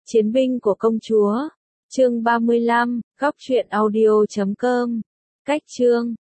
Chiến binh của công chúa. Chương 35, góc truyện audio.com. Cách chương